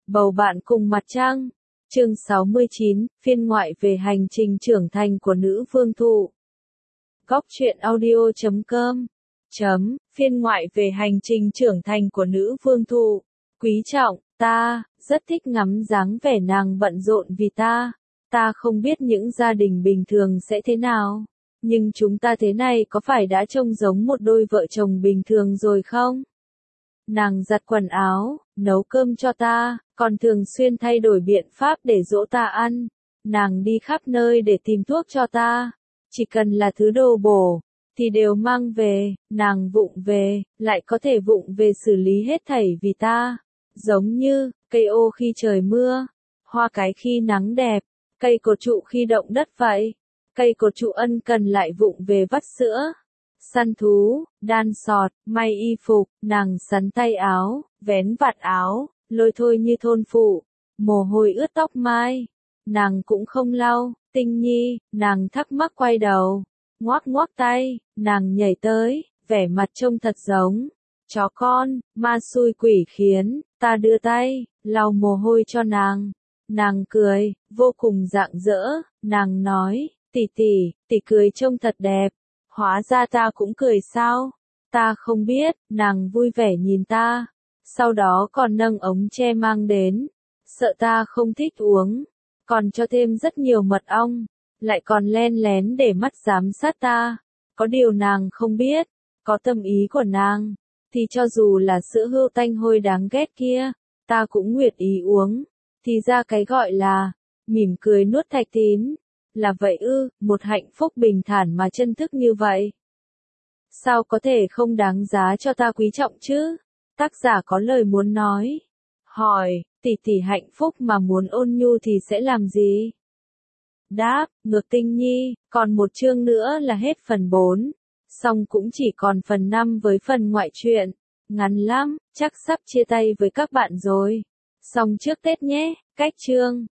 Bầu bạn cùng mặt trăng. Chương 69, phiên ngoại về hành trình trưởng thành của nữ vương thụ. Góc truyện audio.com. Phiên ngoại về hành trình trưởng thành của nữ vương thụ. Quý trọng, ta rất thích ngắm dáng vẻ nàng bận rộn vì ta. Ta không biết những gia đình bình thường sẽ thế nào, nhưng chúng ta thế này có phải đã trông giống một đôi vợ chồng bình thường rồi không? Nàng giặt quần áo, nấu cơm cho ta, còn thường xuyên thay đổi biện pháp để dỗ ta ăn. Nàng đi khắp nơi để tìm thuốc cho ta. Chỉ cần là thứ đồ bổ, thì đều mang về, nàng vụng về, lại có thể vụng về xử lý hết thảy vì ta. Giống như, cây ô khi trời mưa, hoa cái khi nắng đẹp, cây cột trụ khi động đất vậy. Cây cột trụ ân cần lại vụng về vắt sữa, săn thú, đan sọt, may y phục, nàng sắn tay áo, vén vạt áo, lôi thôi như thôn phụ, mồ hôi ướt tóc mai. Nàng cũng không lau, Tinh Nhi, nàng thắc mắc quay đầu, ngoác ngoác tay, nàng nhảy tới, vẻ mặt trông thật giống chó con, ma xui quỷ khiến, ta đưa tay, lau mồ hôi cho nàng. Nàng cười, vô cùng rạng rỡ, nàng nói, tỷ tỷ cười trông thật đẹp. Hóa ra ta cũng cười sao? Ta không biết, nàng vui vẻ nhìn ta. Sau đó còn nâng ống tre mang đến. Sợ ta không thích uống. Còn cho thêm rất nhiều mật ong. Lại còn len lén để mắt giám sát ta. Có điều nàng không biết. Có tâm ý của nàng. Thì cho dù là sữa hươu tanh hôi đáng ghét kia. Ta cũng nguyện ý uống. Thì ra cái gọi là mỉm cười nuốt thạch tín. Là vậy ư, một hạnh phúc bình thản mà chân thức như vậy. Sao có thể không đáng giá cho ta quý trọng chứ? Tác giả có lời muốn nói. Hỏi, tỷ hạnh phúc mà muốn ôn nhu thì sẽ làm gì? Đáp, ngược Tinh Nhi, còn một chương nữa là hết phần 4. Xong cũng chỉ còn phần 5 với phần ngoại truyện. Ngắn lắm, chắc sắp chia tay với các bạn rồi. Xong trước Tết nhé, cách chương.